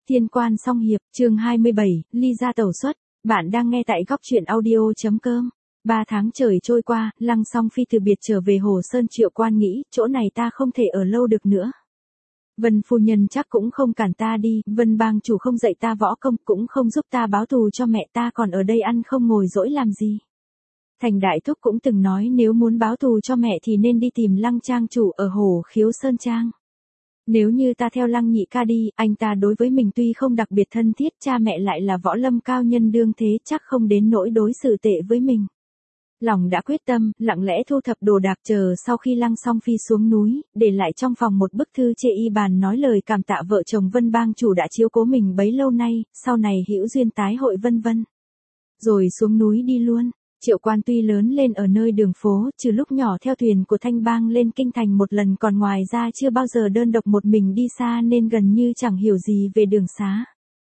Thiên quan song hiệp, chương 27, ly gia tẩu xuất. Bạn đang nghe tại góc truyện audio.com. 3 tháng trời trôi qua, Lăng Song Phi từ biệt trở về Hồ Sơn. Triệu Quan nghĩ, chỗ này ta không thể ở lâu được nữa. Vân phu nhân chắc cũng không cản ta đi, Vân bang chủ không dạy ta võ công, cũng không giúp ta báo thù cho mẹ ta, còn ở đây ăn không ngồi dỗi làm gì. Thành đại thúc cũng từng nói nếu muốn báo thù cho mẹ thì nên đi tìm Lăng trang chủ ở Hồ Khiếu Sơn Trang. Nếu như ta theo Lăng nhị ca đi, anh ta đối với mình tuy không đặc biệt thân thiết, cha mẹ lại là võ lâm cao nhân đương thế, chắc không đến nỗi đối xử tệ với mình. Lòng đã quyết tâm, lặng lẽ thu thập đồ đạc, chờ sau khi Lăng Song Phi xuống núi, để lại trong phòng một bức thư chê y bàn nói lời cảm tạ vợ chồng Vân bang chủ đã chiếu cố mình bấy lâu nay, sau này hữu duyên tái hội vân vân. Rồi xuống núi đi luôn. Triệu Quan tuy lớn lên ở nơi đường phố, trừ lúc nhỏ theo thuyền của Thanh Bang lên kinh thành một lần, còn ngoài ra chưa bao giờ đơn độc một mình đi xa, nên gần như chẳng hiểu gì về đường xá.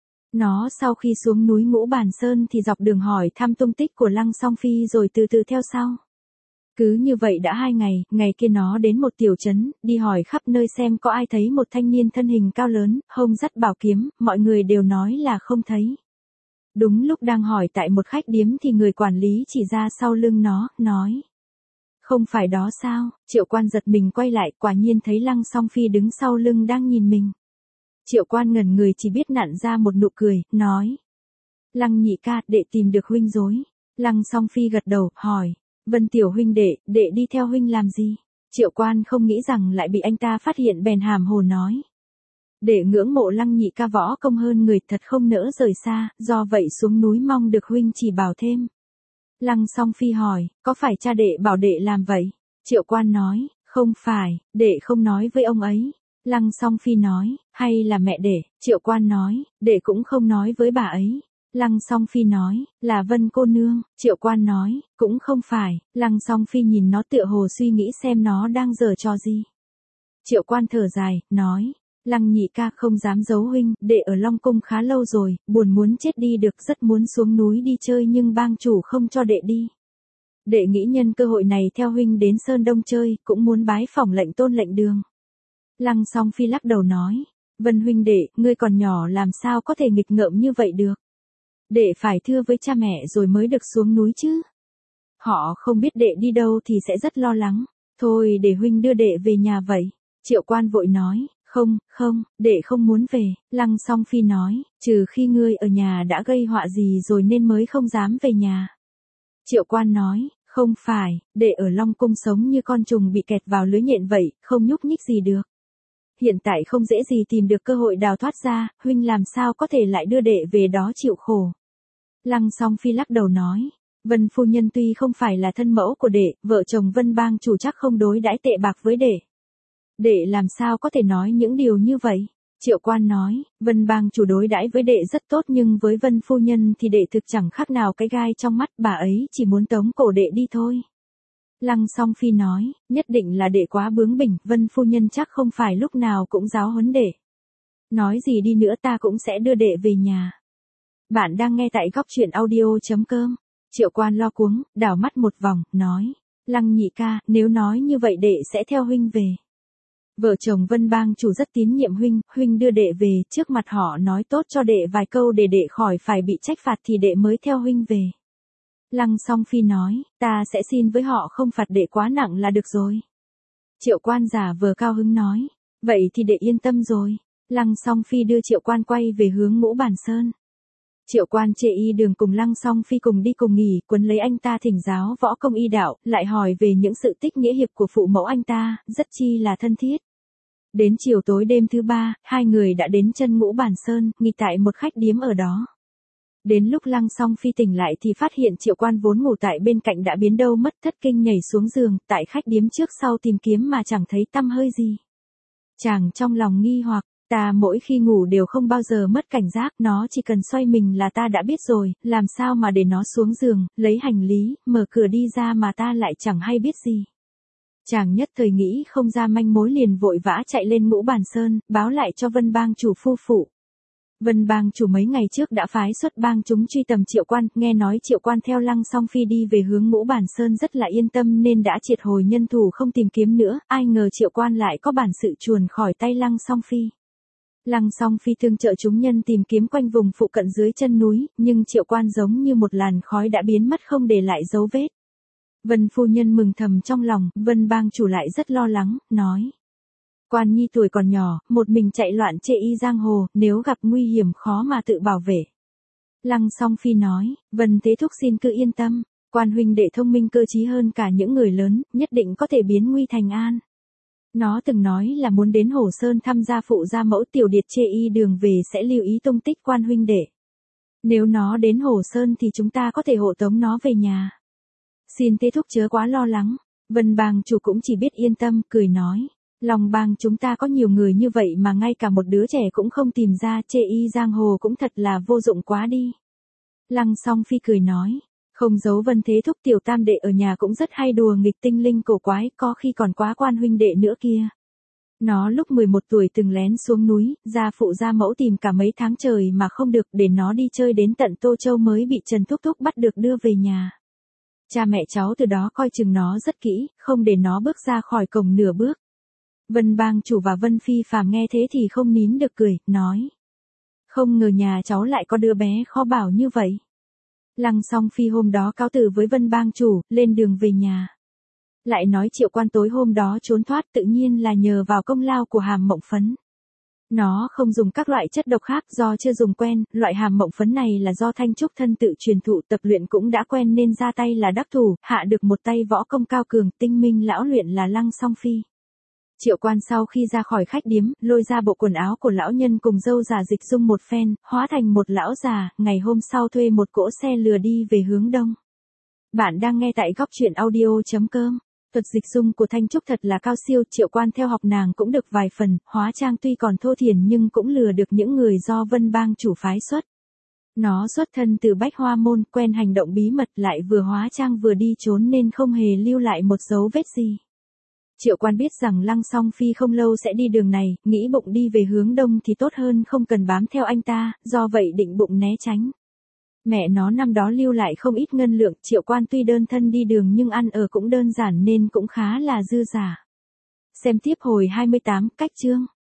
Nó sau khi xuống núi Ngũ Bản Sơn thì dọc đường hỏi thăm tung tích của Lăng Song Phi rồi từ từ theo sau. Cứ như vậy đã 2 ngày, ngày kia nó đến một tiểu trấn, đi hỏi khắp nơi xem có ai thấy một thanh niên thân hình cao lớn, hông dắt bảo kiếm, mọi người đều nói là không thấy. Đúng lúc đang hỏi tại một khách điếm thì người quản lý chỉ ra sau lưng nó, nói: "Không phải đó sao?" Triệu Quan giật mình quay lại, quả nhiên thấy Lăng Song Phi đứng sau lưng đang nhìn mình. Triệu Quan ngẩn người, chỉ biết nặn ra một nụ cười, nói: "Lăng nhị ca, đệ tìm được huynh rồi." Lăng Song Phi gật đầu, hỏi: "Vân tiểu huynh đệ đi theo huynh làm gì?" Triệu Quan không nghĩ rằng lại bị anh ta phát hiện, bèn hàm hồ nói: "Để ngưỡng mộ Lăng nhị ca võ công hơn người, thật không nỡ rời xa, do vậy xuống núi mong được huynh chỉ bảo thêm." Lăng Song Phi hỏi: "Có phải cha đệ bảo đệ làm vậy?" Triệu Quan nói: "Không phải, đệ không nói với ông ấy." Lăng Song Phi nói: "Hay là mẹ đệ?" Triệu Quan nói: "Đệ cũng không nói với bà ấy." Lăng Song Phi nói: "Là Vân cô nương." Triệu Quan nói: "Cũng không phải." Lăng Song Phi nhìn nó tựa hồ suy nghĩ xem nó đang giở trò gì. Triệu Quan thở dài, nói: "Lăng nhị ca, không dám giấu huynh, đệ ở Long Cung khá lâu rồi, buồn muốn chết đi được, rất muốn xuống núi đi chơi nhưng bang chủ không cho đệ đi. Đệ nghĩ nhân cơ hội này theo huynh đến Sơn Đông chơi, cũng muốn bái phỏng lệnh tôn lệnh đường." Lăng Song Phi lắc đầu nói: "Vân huynh đệ, ngươi còn nhỏ làm sao có thể nghịch ngợm như vậy được. Đệ phải thưa với cha mẹ rồi mới được xuống núi chứ. Họ không biết đệ đi đâu thì sẽ rất lo lắng. Thôi để huynh đưa đệ về nhà vậy." Triệu Quan vội nói: Không, đệ không muốn về." Lăng Song Phi nói: "Trừ khi ngươi ở nhà đã gây họa gì rồi nên mới không dám về nhà." Triệu Quan nói: "Không phải, đệ ở Long Cung sống như con trùng bị kẹt vào lưới nhện vậy, không nhúc nhích gì được. Hiện tại không dễ gì tìm được cơ hội đào thoát ra, huynh làm sao có thể lại đưa đệ về đó chịu khổ." Lăng Song Phi lắc đầu nói: "Vân phu nhân tuy không phải là thân mẫu của đệ, vợ chồng Vân bang chủ chắc không đối đãi tệ bạc với đệ. Đệ làm sao có thể nói những điều như vậy?" Triệu Quan nói: "Vân bang chủ đối đãi với đệ rất tốt, nhưng với Vân phu nhân thì đệ thực chẳng khác nào cái gai trong mắt, bà ấy chỉ muốn tống cổ đệ đi thôi." Lăng Song Phi nói: "Nhất định là đệ quá bướng bỉnh, Vân phu nhân chắc không phải lúc nào cũng giáo huấn đệ. Nói gì đi nữa ta cũng sẽ đưa đệ về nhà." Bạn đang nghe tại góc truyện audio.com. Triệu Quan lo cuống, đảo mắt một vòng, nói: "Lăng nhị ca, nếu nói như vậy đệ sẽ theo huynh về. Vợ chồng Vân bang chủ rất tín nhiệm huynh đưa đệ về, trước mặt họ nói tốt cho đệ vài câu để đệ khỏi phải bị trách phạt thì đệ mới theo huynh về." Lăng Song Phi nói: "Ta sẽ xin với họ không phạt đệ quá nặng là được rồi." Triệu Quan giả vờ cao hứng nói: "Vậy thì đệ yên tâm rồi." Lăng Song Phi đưa Triệu Quan quay về hướng Ngũ Bản Sơn. Triệu Quan chê y đường cùng Lăng Song Phi cùng đi cùng nghỉ, quấn lấy anh ta thỉnh giáo võ công y đạo, lại hỏi về những sự tích nghĩa hiệp của phụ mẫu anh ta, rất chi là thân thiết. Đến chiều tối đêm thứ 3, hai người đã đến chân Ngũ Bản Sơn, nghỉ tại một khách điếm ở đó. Đến lúc Lăng Song Phi tỉnh lại thì phát hiện Triệu Quan vốn ngủ tại bên cạnh đã biến đâu mất, thất kinh nhảy xuống giường, tại khách điếm trước sau tìm kiếm mà chẳng thấy tăm hơi gì. Chàng trong lòng nghi hoặc: "Ta mỗi khi ngủ đều không bao giờ mất cảnh giác, nó chỉ cần xoay mình là ta đã biết rồi, làm sao mà để nó xuống giường, lấy hành lý, mở cửa đi ra mà ta lại chẳng hay biết gì." Chàng nhất thời nghĩ không ra manh mối, liền vội vã chạy lên Ngũ Bản Sơn, báo lại cho Vân bang chủ phu phụ. Vân bang chủ mấy ngày trước đã phái xuất bang chúng truy tầm Triệu Quan, nghe nói Triệu Quan theo Lăng Song Phi đi về hướng Ngũ Bản Sơn rất là yên tâm nên đã triệt hồi nhân thủ không tìm kiếm nữa, ai ngờ Triệu Quan lại có bản sự chuồn khỏi tay Lăng Song Phi. Lăng Song Phi tương trợ chúng nhân tìm kiếm quanh vùng phụ cận dưới chân núi, nhưng Triệu Quan giống như một làn khói đã biến mất không để lại dấu vết. Vân phu nhân mừng thầm trong lòng, Vân bang chủ lại rất lo lắng, nói. Quan nhi tuổi còn nhỏ, một mình chạy loạn chê y giang hồ, nếu gặp nguy hiểm khó mà tự bảo vệ. Lăng Song Phi nói, Vân Thế Thúc xin cứ yên tâm, Quan huynh đệ thông minh cơ trí hơn cả những người lớn, nhất định có thể biến nguy thành an. Nó từng nói là muốn đến Hồ Sơn thăm gia phụ gia mẫu tiểu điệt chê y đường về sẽ lưu ý tung tích Quan huynh đệ. Nếu nó đến Hồ Sơn thì chúng ta có thể hộ tống nó về nhà. Xin Thế Thúc chớ quá lo lắng, Vân bang chủ cũng chỉ biết yên tâm, cười nói. Lòng bang chúng ta có nhiều người như vậy mà ngay cả một đứa trẻ cũng không tìm ra, chê y giang hồ cũng thật là vô dụng quá đi. Lăng Song Phi cười nói, không giấu Vân Thế Thúc tiểu tam đệ ở nhà cũng rất hay đùa nghịch tinh linh cổ quái, có khi còn quá Quan huynh đệ nữa kia. Nó lúc 11 tuổi từng lén xuống núi, gia phụ gia mẫu tìm cả mấy tháng trời mà không được, để nó đi chơi đến tận Tô Châu mới bị Trần Thúc Thúc bắt được đưa về nhà. Cha mẹ cháu từ đó coi chừng nó rất kỹ, không để nó bước ra khỏi cổng nửa bước. Vân bang chủ và Vân Phi Phàm nghe thế thì không nín được cười, nói. Không ngờ nhà cháu lại có đứa bé khó bảo như vậy. Lăng Song Phi hôm đó cáo từ với Vân bang chủ, lên đường về nhà. Lại nói Triệu Quan tối hôm đó trốn thoát tự nhiên là nhờ vào công lao của hàm mộng phấn. Nó không dùng các loại chất độc khác do chưa dùng quen, loại hàm mộng phấn này là do Thanh Trúc thân tự truyền thụ, tập luyện cũng đã quen nên ra tay là đắc thủ, hạ được một tay võ công cao cường, tinh minh lão luyện là Lăng Song Phi. Triệu Quan sau khi ra khỏi khách điếm, lôi ra bộ quần áo của lão nhân cùng dâu già dịch dung một phen, hóa thành một lão già, ngày hôm sau thuê một cỗ xe lừa đi về hướng đông. Bạn đang nghe tại góc truyện audio.com. Thuật dịch dung của Thanh Trúc thật là cao siêu, Triệu Quan theo học nàng cũng được vài phần, hóa trang tuy còn thô thiển nhưng cũng lừa được những người do Vân bang chủ phái xuất. Nó xuất thân từ Bách Hoa môn, quen hành động bí mật, lại vừa hóa trang vừa đi trốn nên không hề lưu lại một dấu vết gì. Triệu Quan biết rằng Lăng Song Phi không lâu sẽ đi đường này, nghĩ bụng đi về hướng đông thì tốt hơn không cần bám theo anh ta, do vậy định bụng né tránh. Mẹ nó năm đó lưu lại không ít ngân lượng, Triệu Quan tuy đơn thân đi đường nhưng ăn ở cũng đơn giản nên cũng khá là dư giả. Xem tiếp hồi 28, cách chương.